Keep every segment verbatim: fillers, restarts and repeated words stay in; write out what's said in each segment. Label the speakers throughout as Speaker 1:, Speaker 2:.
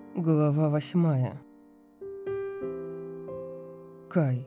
Speaker 1: Глава восьмая. Кай.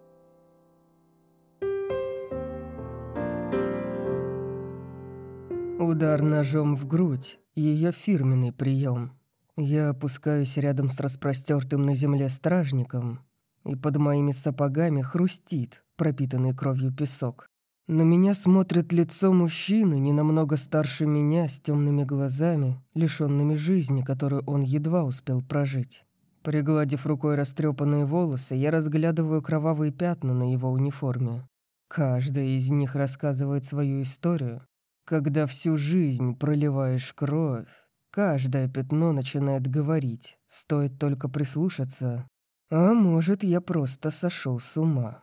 Speaker 1: Удар ножом в грудь — ее фирменный прием. Я опускаюсь рядом с распростертым на земле стражником, и под моими сапогами хрустит пропитанный кровью песок. На меня смотрит лицо мужчины, не намного старше меня, с темными глазами, лишенными жизни, которую он едва успел прожить. Пригладив рукой растрепанные волосы, я разглядываю кровавые пятна на его униформе. Каждая из них рассказывает свою историю. Когда всю жизнь проливаешь кровь, каждое пятно начинает говорить, стоит только прислушаться. А может, я просто сошел с ума.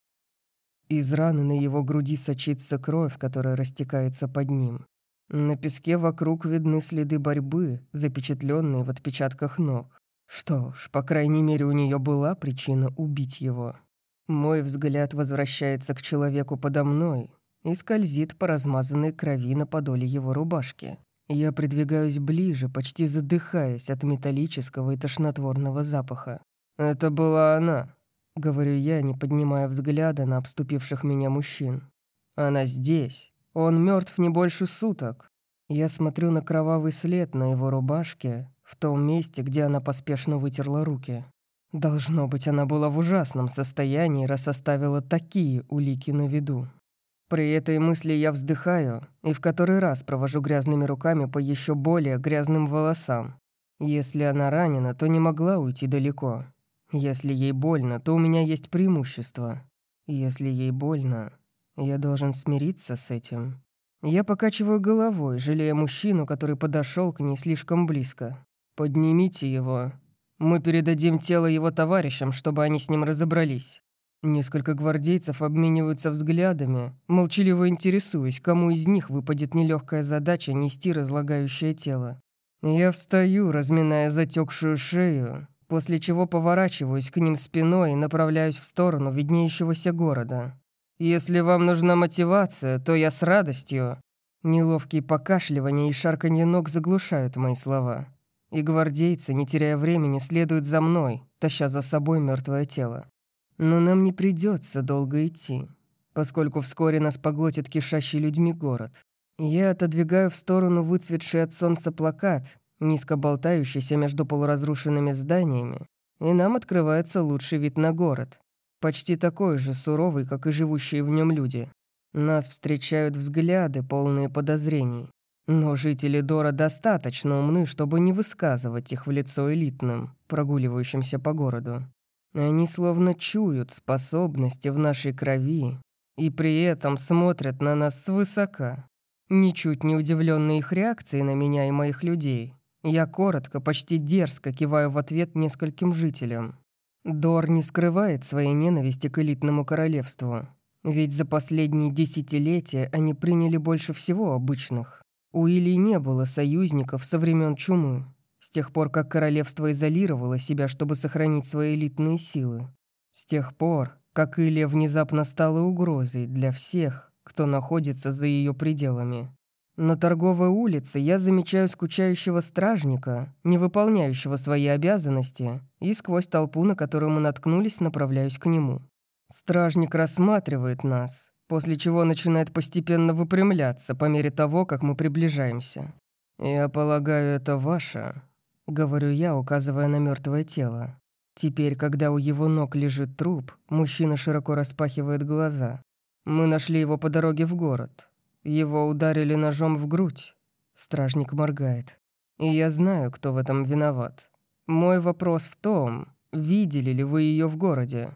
Speaker 1: Из раны на его груди сочится кровь, которая растекается под ним. На песке вокруг видны следы борьбы, запечатленные в отпечатках ног. Что ж, по крайней мере, у нее была причина убить его. Мой взгляд возвращается к человеку подо мной и скользит по размазанной крови на подоле его рубашки. Я придвигаюсь ближе, почти задыхаясь от металлического и тошнотворного запаха. «Это была она», — говорю я, не поднимая взгляда на обступивших меня мужчин. «Она здесь. Он мертв не больше суток». Я смотрю на кровавый след на его рубашке, в том месте, где она поспешно вытерла руки. Должно быть, она была в ужасном состоянии, раз оставила такие улики на виду. При этой мысли я вздыхаю и в который раз провожу грязными руками по еще более грязным волосам. Если она ранена, то не могла уйти далеко. Если ей больно, то у меня есть преимущество. Если ей больно, я должен смириться с этим. Я покачиваю головой, жалея мужчину, который подошел к ней слишком близко. «Поднимите его. Мы передадим тело его товарищам, чтобы они с ним разобрались». Несколько гвардейцев обмениваются взглядами, молчаливо интересуясь, кому из них выпадет нелегкая задача нести разлагающее тело. Я встаю, разминая затекшую шею, после чего поворачиваюсь к ним спиной и направляюсь в сторону виднеющегося города. «Если вам нужна мотивация, то я с радостью». Неловкие покашливания и шарканье ног заглушают мои слова. И гвардейцы, не теряя времени, следуют за мной, таща за собой мертвое тело. Но нам не придется долго идти, поскольку вскоре нас поглотит кишащий людьми город. Я отодвигаю в сторону выцветший от солнца плакат, низко болтающийся между полуразрушенными зданиями, и нам открывается лучший вид на город, почти такой же суровый, как и живущие в нем люди. Нас встречают взгляды, полные подозрений. Но жители Дора достаточно умны, чтобы не высказывать их в лицо элитным, прогуливающимся по городу. Они словно чуют способности в нашей крови и при этом смотрят на нас свысока. Ничуть не удивленный их реакцией на меня и моих людей, я коротко, почти дерзко киваю в ответ нескольким жителям. Дор не скрывает своей ненависти к элитному королевству, ведь за последние десятилетия они приняли больше всего обычных. У Илии не было союзников со времен чумы, с тех пор, как королевство изолировало себя, чтобы сохранить свои элитные силы. С тех пор, как Илия внезапно стала угрозой для всех, кто находится за ее пределами. На торговой улице я замечаю скучающего стражника, не выполняющего свои обязанности, и сквозь толпу, на которую мы наткнулись, направляюсь к нему. Стражник рассматривает нас, после чего начинает постепенно выпрямляться по мере того, как мы приближаемся. «Я полагаю, это ваше», — говорю я, указывая на мертвое тело. Теперь, когда у его ног лежит труп, мужчина широко распахивает глаза. «Мы нашли его по дороге в город. Его ударили ножом в грудь». Стражник моргает. «И я знаю, кто в этом виноват. Мой вопрос в том, видели ли вы ее в городе?»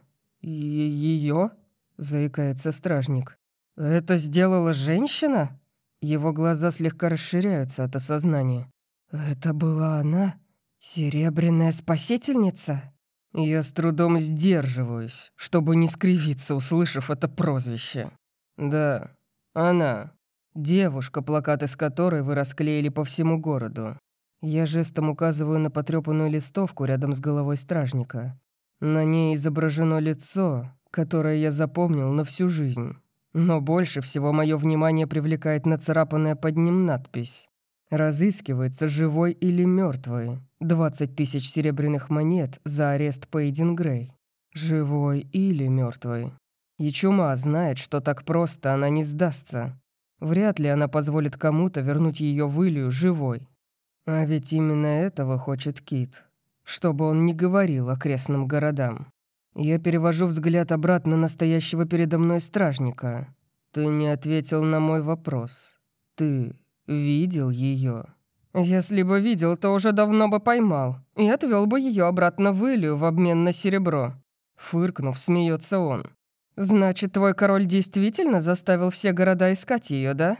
Speaker 1: «Ее?» — заикается стражник. «Это сделала женщина?» Его глаза слегка расширяются от осознания. «Это была она? Серебряная спасительница?» Я с трудом сдерживаюсь, чтобы не скривиться, услышав это прозвище. «Да, она. Девушка, плакаты с которой вы расклеили по всему городу». Я жестом указываю на потрепанную листовку рядом с головой стражника. На ней изображено лицо, которое я запомнил на всю жизнь. Но больше всего мое внимание привлекает нацарапанная под ним надпись. Разыскивается живой или мертвый. двадцать тысяч серебряных монет за арест Пейдин Грей. Живой или мертвый. И чума знает, что так просто она не сдастся. Вряд ли она позволит кому-то вернуть ее в Илью живой. А ведь именно этого хочет Кит. Чтобы он не говорил окрестным городам. Я перевожу взгляд обратно на стоящего передо мной стражника. Ты не ответил на мой вопрос. Ты видел ее? Если бы видел, то уже давно бы поймал и отвел бы ее обратно в Илью в обмен на серебро. Фыркнув, смеется он. Значит, твой король действительно заставил все города искать ее, да?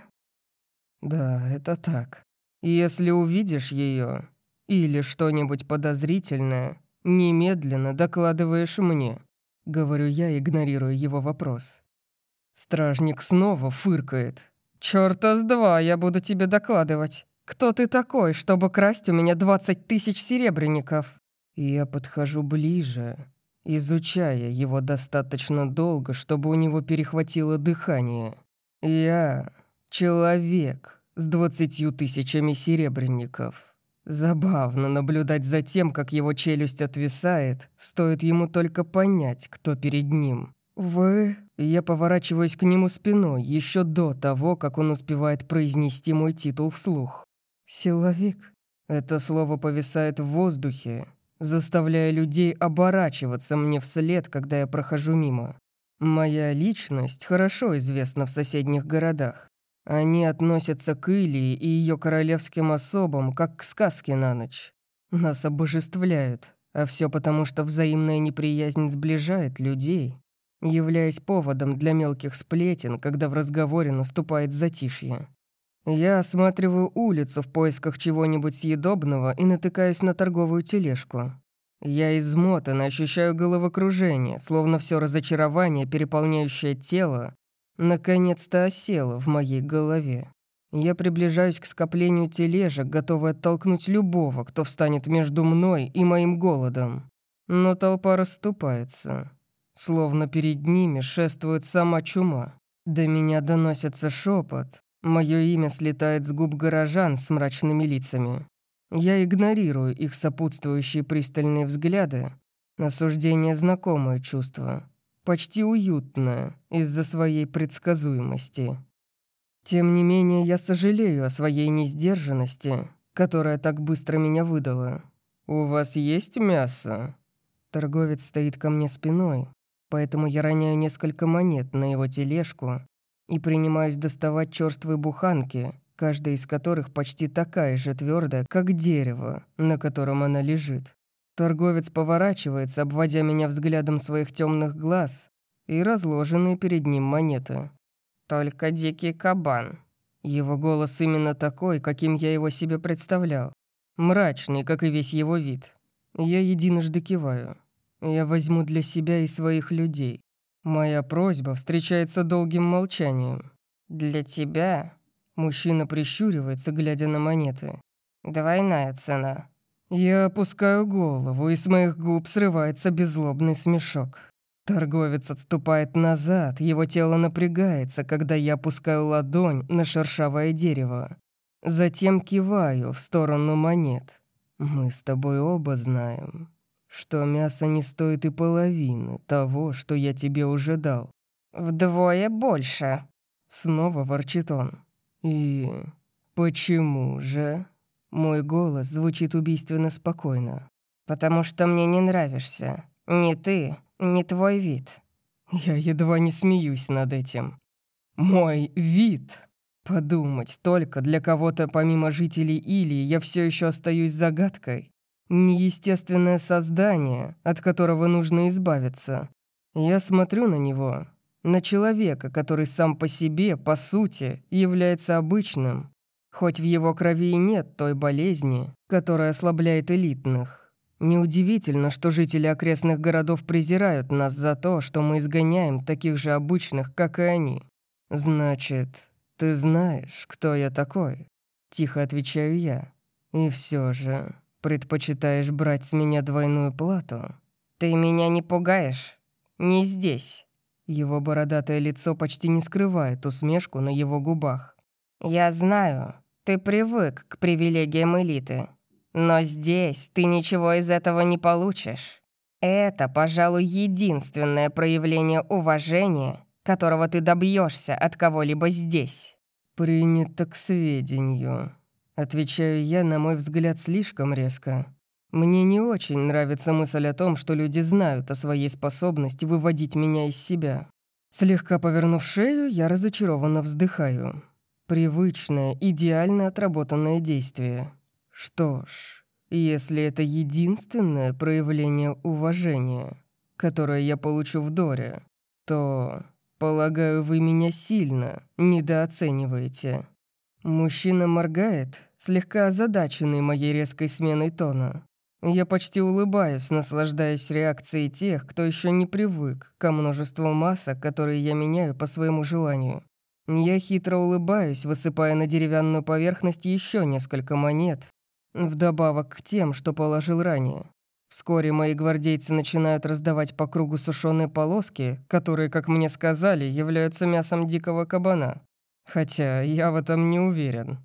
Speaker 1: Да, это так. Если увидишь ее или что-нибудь подозрительное, немедленно докладываешь мне, говорю я, игнорируя его вопрос. Стражник снова фыркает. «Чёрта с два я буду тебе докладывать. Кто ты такой, чтобы красть у меня двадцать тысяч серебряников?» Я подхожу ближе, изучая его достаточно долго, чтобы у него перехватило дыхание. «Я человек с двадцатью тысячами серебряников». Забавно наблюдать за тем, как его челюсть отвисает, стоит ему только понять, кто перед ним. «Вы...» Я поворачиваюсь к нему спиной еще до того, как он успевает произнести мой титул вслух. «Силовик». Это слово повисает в воздухе, заставляя людей оборачиваться мне вслед, когда я прохожу мимо. Моя личность хорошо известна в соседних городах. Они относятся к Илии и ее королевским особам, как к сказке на ночь. Нас обожествляют, а все потому, что взаимная неприязнь сближает людей, являясь поводом для мелких сплетен, когда в разговоре наступает затишье. Я осматриваю улицу в поисках чего-нибудь съедобного и натыкаюсь на торговую тележку. Я измотан, ощущаю головокружение, словно все разочарование, переполняющее тело, наконец-то осело в моей голове. Я приближаюсь к скоплению тележек, готовый оттолкнуть любого, кто встанет между мной и моим голодом. Но толпа расступается. Словно перед ними шествует сама чума. До меня доносится шепот. Мое имя слетает с губ горожан с мрачными лицами. Я игнорирую их сопутствующие пристальные взгляды. Осуждение — знакомое чувство. Почти уютное из-за своей предсказуемости. Тем не менее, я сожалею о своей несдержанности, которая так быстро меня выдала. «У вас есть мясо?» Торговец стоит ко мне спиной, поэтому я роняю несколько монет на его тележку и принимаюсь доставать черствые буханки, каждая из которых почти такая же твердая, как дерево, на котором она лежит. Торговец поворачивается, обводя меня взглядом своих темных глаз и разложенные перед ним монеты. «Только дикий кабан». Его голос именно такой, каким я его себе представлял. Мрачный, как и весь его вид. Я единожды киваю. Я возьму для себя и своих людей. Моя просьба встречается долгим молчанием. «Для тебя?» Мужчина прищуривается, глядя на монеты. «Двойная цена». Я опускаю голову, и с моих губ срывается беззлобный смешок. Торговец отступает назад, его тело напрягается, когда я опускаю ладонь на шершавое дерево. Затем киваю в сторону монет. «Мы с тобой оба знаем, что мясо не стоит и половины того, что я тебе уже дал». «Вдвое больше», — снова ворчит он. «И почему же?» Мой голос звучит убийственно спокойно. «Потому что мне не нравишься. Ни ты, ни твой вид». Я едва не смеюсь над этим. «Мой вид?» Подумать только, для кого-то помимо жителей Илии я все еще остаюсь загадкой. Неестественное создание, от которого нужно избавиться. Я смотрю на него, на человека, который сам по себе, по сути, является обычным, хоть в его крови и нет той болезни, которая ослабляет элитных. Неудивительно, что жители окрестных городов презирают нас за то, что мы изгоняем таких же обычных, как и они. «Значит, ты знаешь, кто я такой?» — тихо отвечаю я. «И все же предпочитаешь брать с меня двойную плату?» «Ты меня не пугаешь? Не здесь». Его бородатое лицо почти не скрывает усмешку на его губах. «Я знаю,
Speaker 2: Ты привык к привилегиям элиты. Но здесь ты ничего из этого не получишь. Это, пожалуй, единственное проявление уважения, которого ты добьешься от кого-либо здесь».
Speaker 1: «Принято к сведению», — отвечаю я, на мой взгляд, слишком резко. Мне не очень нравится мысль о том, что люди знают о своей способности выводить меня из себя. Слегка повернув шею, я разочарованно вздыхаю. Привычное, идеально отработанное действие. Что ж, если это единственное проявление уважения, которое я получу в Доре, то, полагаю, вы меня сильно недооцениваете. Мужчина моргает, слегка озадаченный моей резкой сменой тона. Я почти улыбаюсь, наслаждаясь реакцией тех, кто еще не привык ко множеству масок, которые я меняю по своему желанию. Я хитро улыбаюсь, высыпая на деревянную поверхность еще несколько монет, вдобавок к тем, что положил ранее. Вскоре мои гвардейцы начинают раздавать по кругу сушеные полоски, которые, как мне сказали, являются мясом дикого кабана. Хотя я в этом не уверен.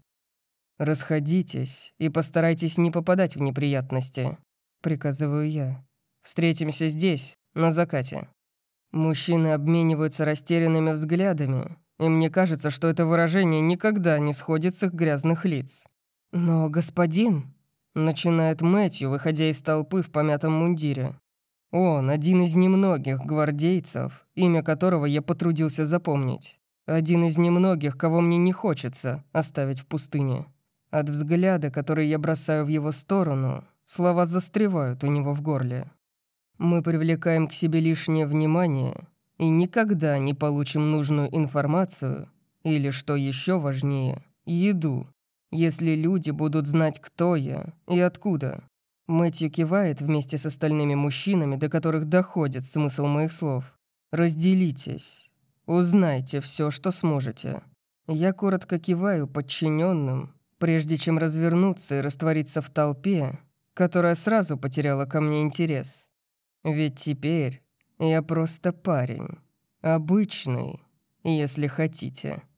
Speaker 1: «Расходитесь и постарайтесь не попадать в неприятности», — приказываю я. «Встретимся здесь, на закате». Мужчины обмениваются растерянными взглядами, и мне кажется, что это выражение никогда не сходит с их грязных лиц. «Но, господин...» — начинает Мэтью, выходя из толпы в помятом мундире. Он один из немногих гвардейцев, имя которого я потрудился запомнить. Один из немногих, кого мне не хочется оставить в пустыне. От взгляда, который я бросаю в его сторону, слова застревают у него в горле. Мы привлекаем к себе лишнее внимание и никогда не получим нужную информацию или, что еще важнее, еду, если люди будут знать, кто я и откуда. Мэтью кивает вместе с остальными мужчинами, до которых доходит смысл моих слов. «Разделитесь. Узнайте все, что сможете». Я коротко киваю подчиненным, прежде чем развернуться и раствориться в толпе, которая сразу потеряла ко мне интерес. Ведь теперь я просто парень. Обычный, если хотите.